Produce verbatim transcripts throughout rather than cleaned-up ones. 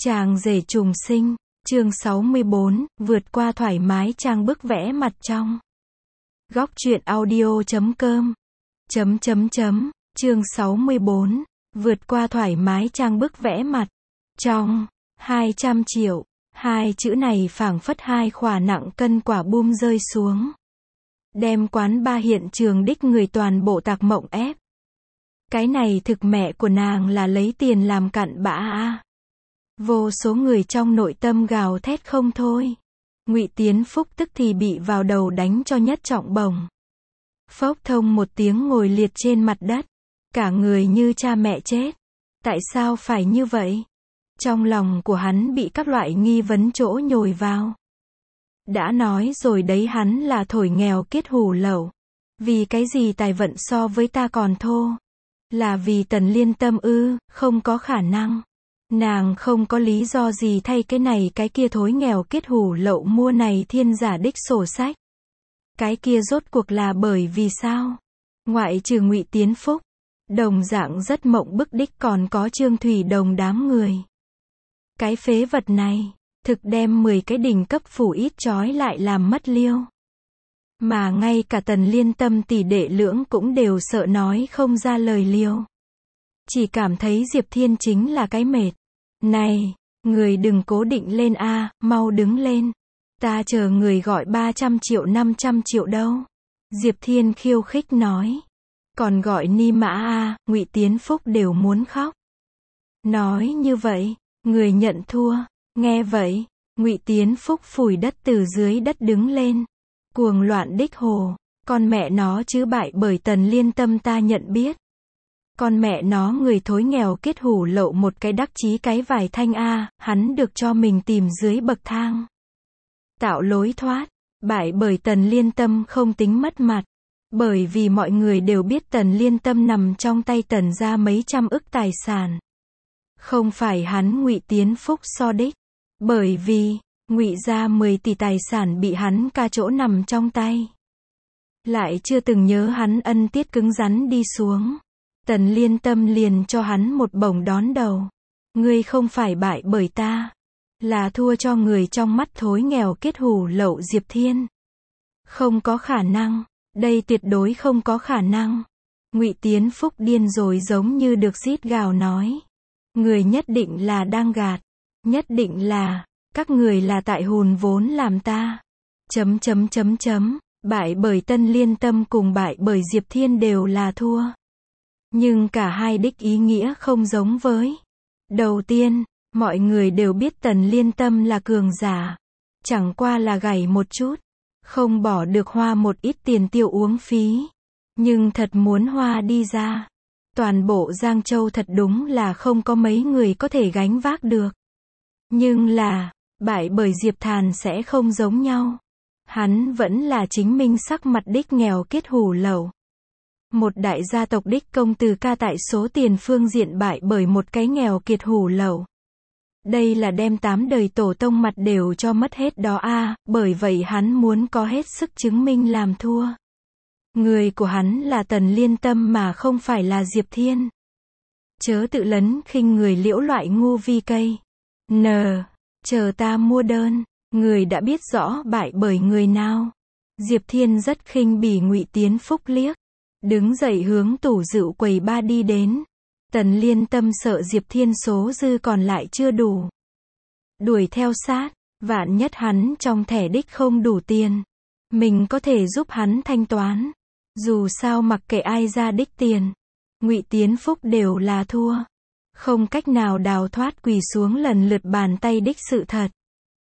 Chàng rể trùng sinh, chương sáu mươi bốn, vượt qua thoải mái trang bức vẽ mặt trong. Góc truyện audio chấm com. Chấm chấm chấm, chương sáu mươi bốn, vượt qua thoải mái trang bức vẽ mặt trong. hai trăm triệu, hai chữ này phảng phất hai khỏa nặng cân quả bum rơi xuống. Đem quán ba hiện trường đích người toàn bộ tạc mộng ép. Cái này thực mẹ của nàng là lấy tiền làm cặn bã a. Vô số người trong nội tâm gào thét không thôi. Ngụy Tiến Phúc tức thì bị vào đầu đánh cho nhất trọng bổng. Phốc thông một tiếng ngồi liệt trên mặt đất. Cả người như cha mẹ chết. Tại sao phải như vậy? Trong lòng của hắn bị các loại nghi vấn chỗ nhồi vào. Đã nói rồi đấy, hắn là thổi nghèo kiết hủ lậu. Vì cái gì tài vận so với ta còn thô? Là vì Tần Liên Tâm ư? Không có khả năng. Nàng không có lý do gì thay cái này cái kia thối nghèo kiết hủ lậu mua này thiên giả đích sổ sách. Cái kia rốt cuộc là bởi vì sao? Ngoại trừ Ngụy Tiến Phúc, đồng dạng rất mộng bức đích còn có Trương Thủy Đồng đám người. Cái phế vật này, thực đem mười cái đỉnh cấp phủ ít trói lại làm mất liêu. Mà ngay cả Tần Liên Tâm tỷ đệ lưỡng cũng đều sợ nói không ra lời liêu. Chỉ cảm thấy Diệp Thiên chính là cái mệt. Này, người đừng cố định lên a, mau đứng lên. Ta chờ người gọi ba trăm triệu năm trăm triệu đâu. Diệp Thiên khiêu khích nói. Còn gọi ni mã a, Ngụy Tiến Phúc đều muốn khóc. Nói như vậy, người nhận thua. Nghe vậy, Ngụy Tiến Phúc phủi đất từ dưới đất đứng lên. Cuồng loạn đích hồ, con mẹ nó chứ bại bởi Tần Liên Tâm ta nhận biết. Con mẹ nó người thối nghèo kết hủ lậu một cái đắc chí cái vài thanh a, hắn được cho mình tìm dưới bậc thang. Tạo lối thoát, bại bởi Tần Liên Tâm không tính mất mặt. Bởi vì mọi người đều biết Tần Liên Tâm nằm trong tay Tần gia mấy trăm ức tài sản. Không phải hắn Ngụy Tiến Phúc so đích. Bởi vì, Ngụy gia mười tỷ tài sản bị hắn ca chỗ nằm trong tay. Lại chưa từng nhớ hắn ân tiết cứng rắn đi xuống. Tần Liên Tâm liền cho hắn một bổng đón đầu. Ngươi không phải bại bởi ta, là thua cho người trong mắt thối nghèo kết hủ lậu Diệp Thiên. Không có khả năng, đây tuyệt đối không có khả năng. Ngụy Tiến Phúc điên rồi giống như được rít gào nói. Người nhất định là đang gạt, nhất định là, các người là tại hùn vốn làm ta. Chấm chấm chấm chấm, bại bởi Tân Liên Tâm cùng bại bởi Diệp Thiên đều là thua. Nhưng cả hai đích ý nghĩa không giống với. Đầu tiên, mọi người đều biết Tần Liên Tâm là cường giả. Chẳng qua là gầy một chút. Không bỏ được hoa một ít tiền tiêu uống phí. Nhưng thật muốn hoa đi ra. Toàn bộ Giang Châu thật đúng là không có mấy người có thể gánh vác được. Nhưng là, bại bởi Diệp Thàn sẽ không giống nhau. Hắn vẫn là chính minh sắc mặt đích nghèo kiết hủ lậu. Một đại gia tộc đích công tử ca tại số tiền phương diện bại bởi một cái nghèo kiệt hủ lậu. Đây là đem tám đời tổ tông mặt đều cho mất hết đó a, bởi vậy hắn muốn có hết sức chứng minh làm thua. Người của hắn là Tần Liên Tâm mà không phải là Diệp Thiên. Chớ tự lấn khinh người liễu loại ngu vi cây. N, chờ ta mua đơn, người đã biết rõ bại bởi người nào. Diệp Thiên rất khinh bỉ Ngụy Tiến Phúc liếc. Đứng dậy hướng tủ rượu quầy ba đi đến. Tần Liên Tâm sợ Diệp Thiên số dư còn lại chưa đủ. Đuổi theo sát, vạn nhất hắn trong thẻ đích không đủ tiền. Mình có thể giúp hắn thanh toán. Dù sao mặc kệ ai ra đích tiền. Ngụy Tiến Phúc đều là thua. Không cách nào đào thoát quỳ xuống lần lượt bàn tay đích sự thật.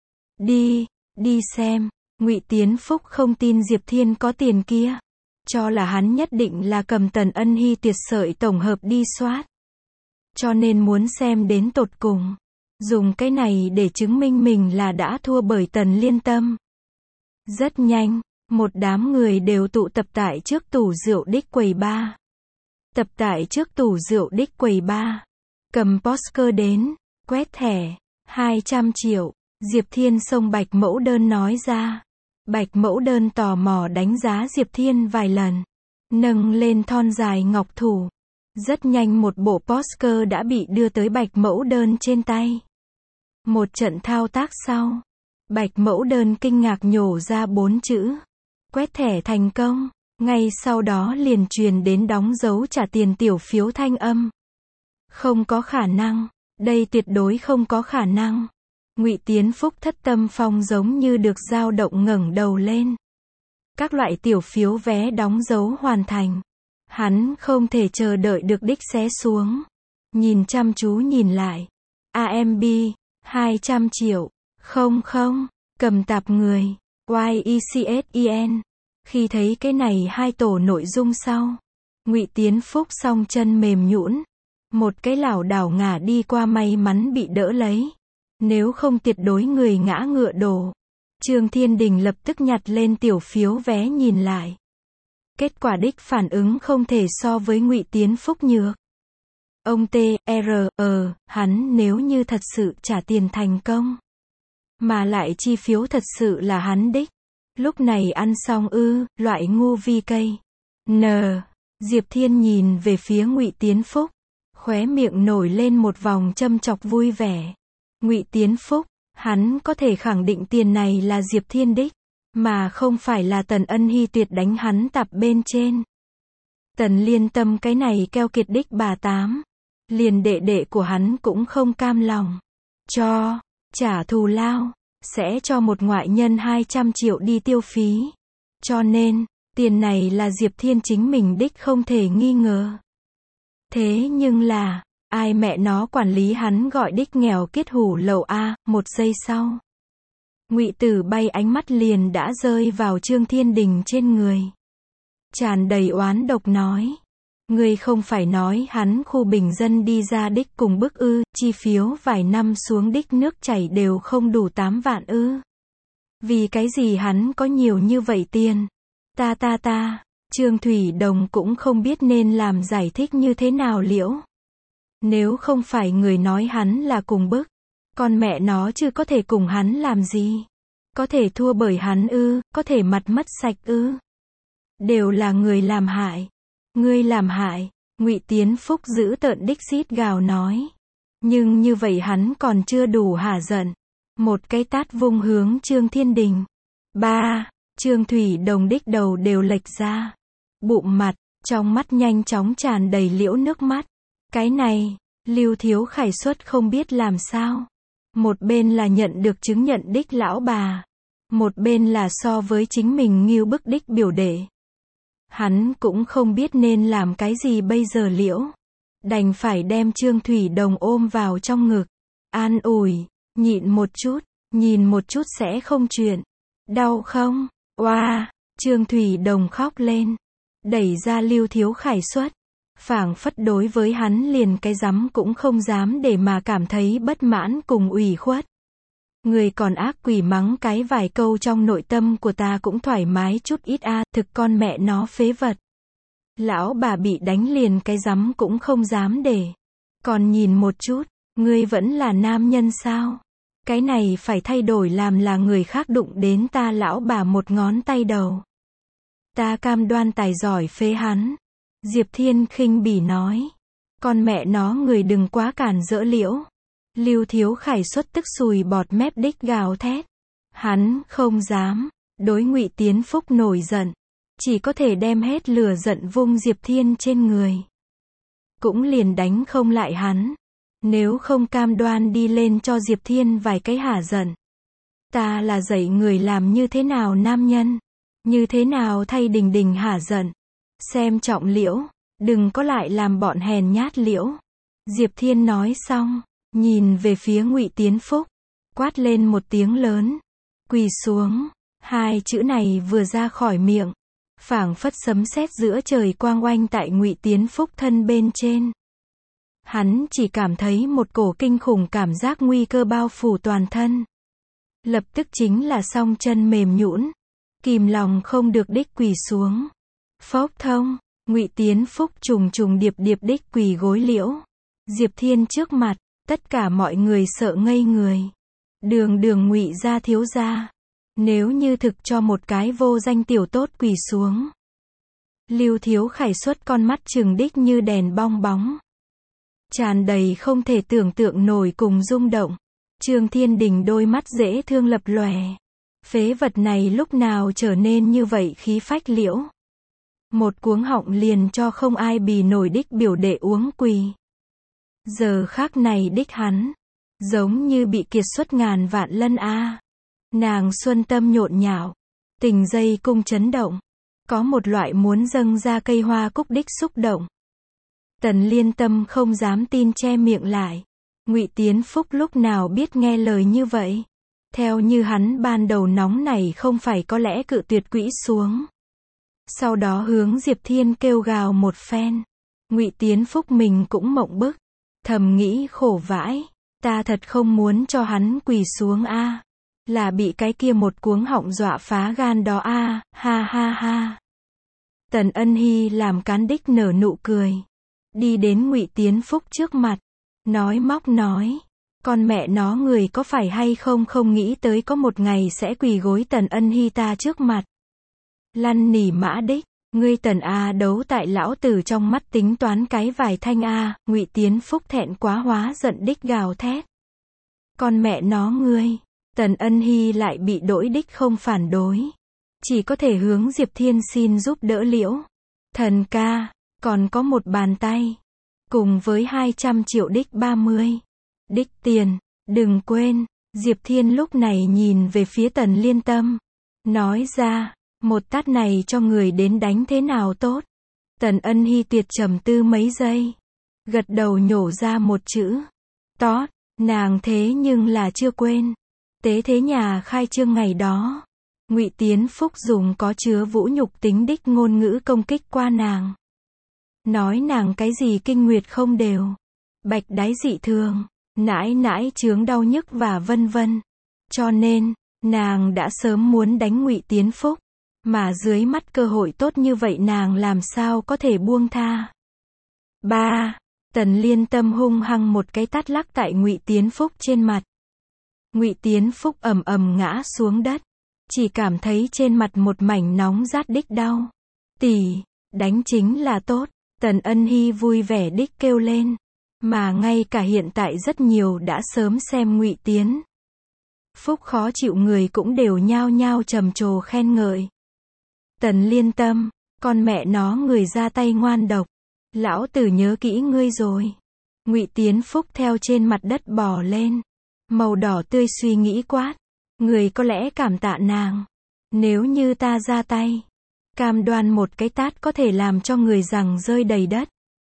Đi, đi xem. Ngụy Tiến Phúc không tin Diệp Thiên có tiền kia. Cho là hắn nhất định là cầm Tần Ân Hy tuyệt sợi tổng hợp đi soát. Cho nên muốn xem đến tột cùng. Dùng cái này để chứng minh mình là đã thua bởi Tần Liên Tâm. Rất nhanh, một đám người đều tụ tập tại trước tủ rượu đích quầy ba. Tập tại trước tủ rượu đích quầy ba. Cầm poster đến, quét thẻ, hai trăm triệu. Diệp Thiên xông Bạch Mẫu Đơn nói ra. Bạch Mẫu Đơn tò mò đánh giá Diệp Thiên vài lần. Nâng lên thon dài ngọc thủ. Rất nhanh một bộ poster đã bị đưa tới Bạch Mẫu Đơn trên tay. Một trận thao tác sau, Bạch mẫu đơn kinh ngạc nhổ ra bốn chữ. Quét thẻ thành công. Ngay sau đó liền truyền đến đóng dấu trả tiền tiểu phiếu thanh âm. Không có khả năng. Đây tuyệt đối không có khả năng. Ngụy Tiến Phúc thất tâm phong giống như được dao động ngẩng đầu lên. Các loại tiểu phiếu vé đóng dấu hoàn thành. Hắn không thể chờ đợi được đích xé xuống. Nhìn chăm chú nhìn lại. a em bê, hai trăm triệu. Không không, cầm tạp người. i e c s e n. Khi thấy cái này hai tổ nội dung sau, Ngụy Tiến Phúc song chân mềm nhũn, một cái lảo đảo ngả đi qua, may mắn bị đỡ lấy. Nếu không tuyệt đối người ngã ngựa đổ. Trương Thiên Đình lập tức nhặt lên tiểu phiếu vé nhìn lại. Kết quả đích phản ứng không thể so với Ngụy Tiến Phúc nhược. Ông T R ờ, hắn nếu như thật sự trả tiền thành công, mà lại chi phiếu thật sự là hắn đích, lúc này ăn xong ư, loại ngu vi cây. N. Diệp Thiên nhìn về phía Ngụy Tiến Phúc, khóe miệng nổi lên một vòng châm chọc vui vẻ. Ngụy Tiến Phúc, hắn có thể khẳng định tiền này là Diệp Thiên đích, mà không phải là Tần Ân Hy tuyệt đánh hắn tạp bên trên. Tần Liên Tâm cái này keo kiệt đích bà tám, liền đệ đệ của hắn cũng không cam lòng. Cho, trả thù lao, sẽ cho một ngoại nhân hai trăm triệu đi tiêu phí. Cho nên, tiền này là Diệp Thiên chính mình đích không thể nghi ngờ. Thế nhưng là, ai mẹ nó quản lý hắn gọi đích nghèo kiết hủ lậu a, một giây sau. Ngụy Tử bay ánh mắt liền đã rơi vào Trương Thiên Đình trên người. Tràn đầy oán độc nói. Ngươi không phải nói hắn khu bình dân đi ra đích cùng bức ư, chi phiếu vài năm xuống đích nước chảy đều không đủ tám vạn ư. Vì cái gì hắn có nhiều như vậy tiền? Ta ta ta, Trương Thủy Đồng cũng không biết nên làm giải thích như thế nào liễu. Nếu không phải người nói hắn là cùng bức, con mẹ nó chứ có thể cùng hắn làm gì? Có thể thua bởi hắn ư, có thể mặt mất sạch ư? Đều là người làm hại. Ngươi làm hại, Ngụy Tiến Phúc giữ tợn đích rít gào nói. Nhưng như vậy hắn còn chưa đủ hả giận. Một cái tát vung hướng Trương Thiên Đình. Ba, Trương Thủy Đồng đích đầu đều lệch ra. Bụng mặt, trong mắt nhanh chóng tràn đầy liễu nước mắt. Cái này, Lưu Thiếu Khải Xuất không biết làm sao. Một bên là nhận được chứng nhận đích lão bà. Một bên là so với chính mình ngưu bức đích biểu đệ. Hắn cũng không biết nên làm cái gì bây giờ liễu. Đành phải đem Trương Thủy Đồng ôm vào trong ngực. An ủi, nhịn một chút, nhìn một chút sẽ không chuyện. Đau không? Oa, Trương Thủy Đồng khóc lên. Đẩy ra Lưu Thiếu Khải Xuất. Phảng phất đối với hắn liền cái rắm cũng không dám để mà cảm thấy bất mãn cùng ủy khuất. Người còn ác quỷ mắng cái vài câu trong nội tâm của ta cũng thoải mái chút ít a, thực con mẹ nó phế vật. Lão bà bị đánh liền cái rắm cũng không dám để. Còn nhìn một chút, ngươi vẫn là nam nhân sao? Cái này phải thay đổi làm là người khác đụng đến ta lão bà một ngón tay đầu. Ta cam đoan tài giỏi phế hắn. Diệp Thiên khinh bỉ nói. Con mẹ nó người đừng quá cản rỡ liễu. Lưu Thiếu Khải Xuất tức sùi bọt mép đích gào thét. Hắn không dám. Đối Ngụy Tiến Phúc nổi giận. Chỉ có thể đem hết lửa giận vung Diệp Thiên trên người. Cũng liền đánh không lại hắn. Nếu không cam đoan đi lên cho Diệp Thiên vài cái hả giận. Ta là dạy người làm như thế nào nam nhân. Như thế nào thay Đình Đình hả giận. Xem trọng liễu. Đừng có lại làm bọn hèn nhát liễu. Diệp Thiên nói xong. Nhìn về phía Ngụy Tiến Phúc. Quát lên một tiếng lớn. Quỳ xuống. Hai chữ này vừa ra khỏi miệng. Phảng phất sấm sét giữa trời quang oanh tại Ngụy Tiến Phúc thân bên trên. Hắn chỉ cảm thấy một cổ kinh khủng cảm giác nguy cơ bao phủ toàn thân. Lập tức chính là song chân mềm nhũn, kìm lòng không được đích quỳ xuống. Phốc thông, Ngụy Tiến Phúc trùng trùng điệp điệp đích quỳ gối liễu. Diệp Thiên trước mặt, tất cả mọi người sợ ngây người. Đường đường Ngụy gia thiếu gia, nếu như thực cho một cái vô danh tiểu tốt quỳ xuống. Lưu Thiếu Khải Xuất con mắt trừng đích như đèn bong bóng. Tràn đầy không thể tưởng tượng nổi cùng rung động. Trương Thiên Đình đôi mắt dễ thương lập lòe. Phế vật này lúc nào trở nên như vậy khí phách liễu. Một cuống họng liền cho không ai bì nổi đích biểu đệ uống quỳ. Giờ khác này đích hắn, giống như bị kiệt xuất ngàn vạn lân a. Nàng xuân tâm nhộn nhạo, tình dây cung chấn động, có một loại muốn dâng ra cây hoa cúc đích xúc động. Tần Liên Tâm không dám tin che miệng lại. Ngụy Tiến Phúc lúc nào biết nghe lời như vậy? Theo như hắn ban đầu nóng này không phải có lẽ cự tuyệt quỹ xuống. Sau đó hướng Diệp Thiên kêu gào một phen. Ngụy Tiến Phúc mình cũng mộng bức, thầm nghĩ khổ vãi, ta thật không muốn cho hắn quỳ xuống a, là bị cái kia một cuống họng dọa phá gan đó a, ha ha ha. Tần Ân Hy làm cán đích nở nụ cười, đi đến Ngụy Tiến Phúc trước mặt, nói móc nói, con mẹ nó người có phải hay không không nghĩ tới có một ngày sẽ quỳ gối Tần Ân Hy ta trước mặt. Lăn nỉ mã đích, ngươi Tần a đấu tại lão tử trong mắt tính toán cái vài thanh a, Ngụy Tiến Phúc thẹn quá hóa giận đích gào thét. Con mẹ nó ngươi, Tần Ân Hy lại bị đỗi đích không phản đối, chỉ có thể hướng Diệp Thiên xin giúp đỡ liễu. Thần ca, còn có một bàn tay, cùng với hai trăm triệu đích ba mươi đích tiền, đừng quên. Diệp Thiên lúc này nhìn về phía Tần Liên Tâm, nói ra, một tát này cho người đến đánh thế nào tốt. Tần Ân Hy tuyệt trầm tư mấy giây, gật đầu nhổ ra một chữ, tốt. Nàng thế nhưng là chưa quên, tế thế nhà khai trương ngày đó, Ngụy Tiến Phúc dùng có chứa vũ nhục tính đích ngôn ngữ công kích qua nàng. Nói nàng cái gì kinh nguyệt không đều, bạch đái dị thường, nãi nãi chướng đau nhức và vân vân. Cho nên, nàng đã sớm muốn đánh Ngụy Tiến Phúc, mà dưới mắt cơ hội tốt như vậy nàng làm sao có thể buông tha. Ba, Tần Liên Tâm hung hăng một cái tát lắc tại Ngụy Tiến Phúc trên mặt. Ngụy Tiến Phúc ầm ầm ngã xuống đất, chỉ cảm thấy trên mặt một mảnh nóng rát đích đau. Tỷ, đánh chính là tốt. Tần Ân Hy vui vẻ đích kêu lên, mà ngay cả hiện tại rất nhiều đã sớm xem Ngụy Tiến Phúc khó chịu người cũng đều nhao nhao trầm trồ khen ngợi. Tần Liên Tâm, con mẹ nó người ra tay ngoan độc, lão tử nhớ kỹ ngươi rồi. Ngụy Tiến Phúc theo trên mặt đất bò lên, màu đỏ tươi suy nghĩ quát, người có lẽ cảm tạ nàng, nếu như ta ra tay, cam đoan một cái tát có thể làm cho người rằng rơi đầy đất.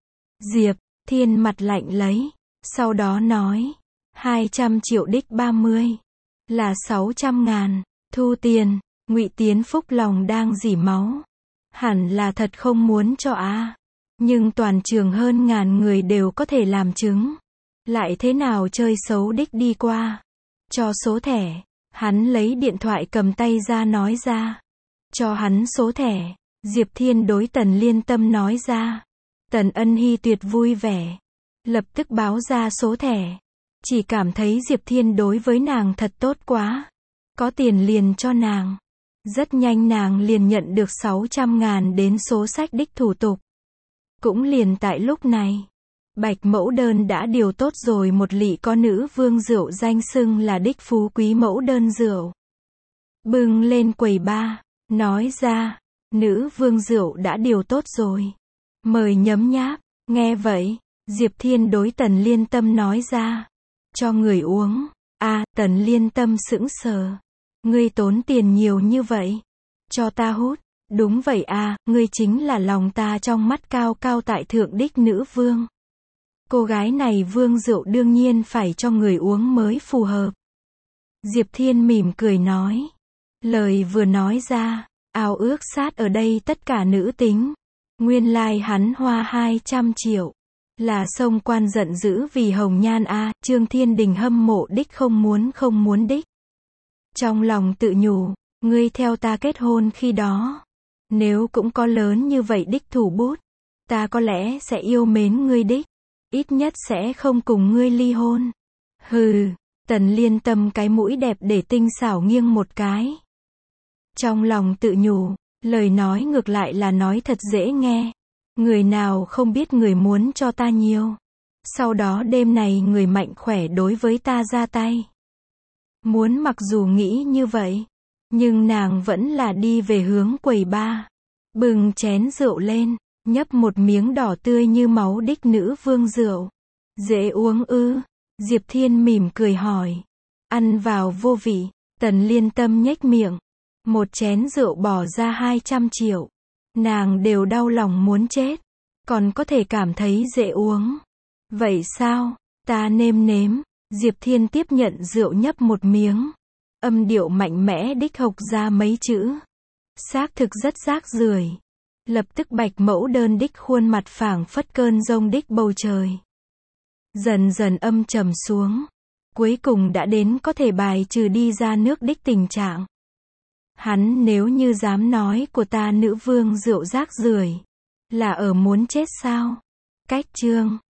Diệp Thiên mặt lạnh lấy, sau đó nói, hai trăm triệu đích ba mươi, là sáu trăm ngàn, thu tiền. Ngụy Tiến Phúc lòng đang dỉ máu, hẳn là thật không muốn cho a, nhưng toàn trường hơn ngàn người đều có thể làm chứng, lại thế nào chơi xấu đích đi qua, cho số thẻ. Hắn lấy điện thoại cầm tay ra nói ra, cho hắn số thẻ. Diệp Thiên đối Tần Liên Tâm nói ra. Tần Ân Hy tuyệt vui vẻ, lập tức báo ra số thẻ, chỉ cảm thấy Diệp Thiên đối với nàng thật tốt quá, có tiền liền cho nàng. Rất nhanh nàng liền nhận được sáu trăm ngàn đến số sách đích thủ tục. Cũng liền tại lúc này, Bạch mẫu đơn đã điều tốt rồi một lị có nữ vương rượu danh xưng là đích phú quý mẫu đơn rượu. Bưng lên quầy ba, nói ra, nữ vương rượu đã điều tốt rồi, mời nhấm nháp. Nghe vậy, Diệp Thiên đối Tần Liên Tâm nói ra, cho người uống. A, Tần Liên Tâm sững sờ. Ngươi tốn tiền nhiều như vậy, cho ta hút. Đúng vậy a, ngươi chính là lòng ta trong mắt cao cao tại thượng đích nữ vương. Cô gái này vương rượu đương nhiên phải cho người uống mới phù hợp. Diệp Thiên mỉm cười nói. Lời vừa nói ra, ao ước sát ở đây tất cả nữ tính. Nguyên lai like hắn hoa hai trăm triệu. Là sông quan giận dữ vì hồng nhan a, Trương Thiên Đình hâm mộ đích không muốn không muốn đích. Trong lòng tự nhủ, ngươi theo ta kết hôn khi đó, nếu cũng có lớn như vậy đích thủ bút, ta có lẽ sẽ yêu mến ngươi đích, ít nhất sẽ không cùng ngươi ly hôn. Hừ, Tần Liên Tâm cái mũi đẹp để tinh xảo nghiêng một cái. Trong lòng tự nhủ, lời nói ngược lại là nói thật dễ nghe. Người nào không biết người muốn cho ta nhiều. Sau đó đêm này người mạnh khỏe đối với ta ra tay. Muốn mặc dù nghĩ như vậy, nhưng nàng vẫn là đi về hướng quầy bar. Bưng chén rượu lên, nhấp một miếng đỏ tươi như máu đích nữ vương rượu. Dễ uống ư? Diệp Thiên mỉm cười hỏi. Ăn vào vô vị, Tần Liên Tâm nhếch miệng. Một chén rượu bỏ ra hai trăm triệu. Nàng đều đau lòng muốn chết. Còn có thể cảm thấy dễ uống. Vậy sao? Ta nêm nếm. Diệp Thiên tiếp nhận rượu nhấp một miếng. Âm điệu mạnh mẽ đích hộc ra mấy chữ. Xác thực rất rác rưởi. Lập tức bạch mẫu đơn đích khuôn mặt phảng phất cơn giông đích bầu trời. Dần dần âm trầm xuống. Cuối cùng đã đến có thể bài trừ đi ra nước đích tình trạng. Hắn nếu như dám nói của ta nữ vương rượu rác rưởi, là ở muốn chết sao? Cách chương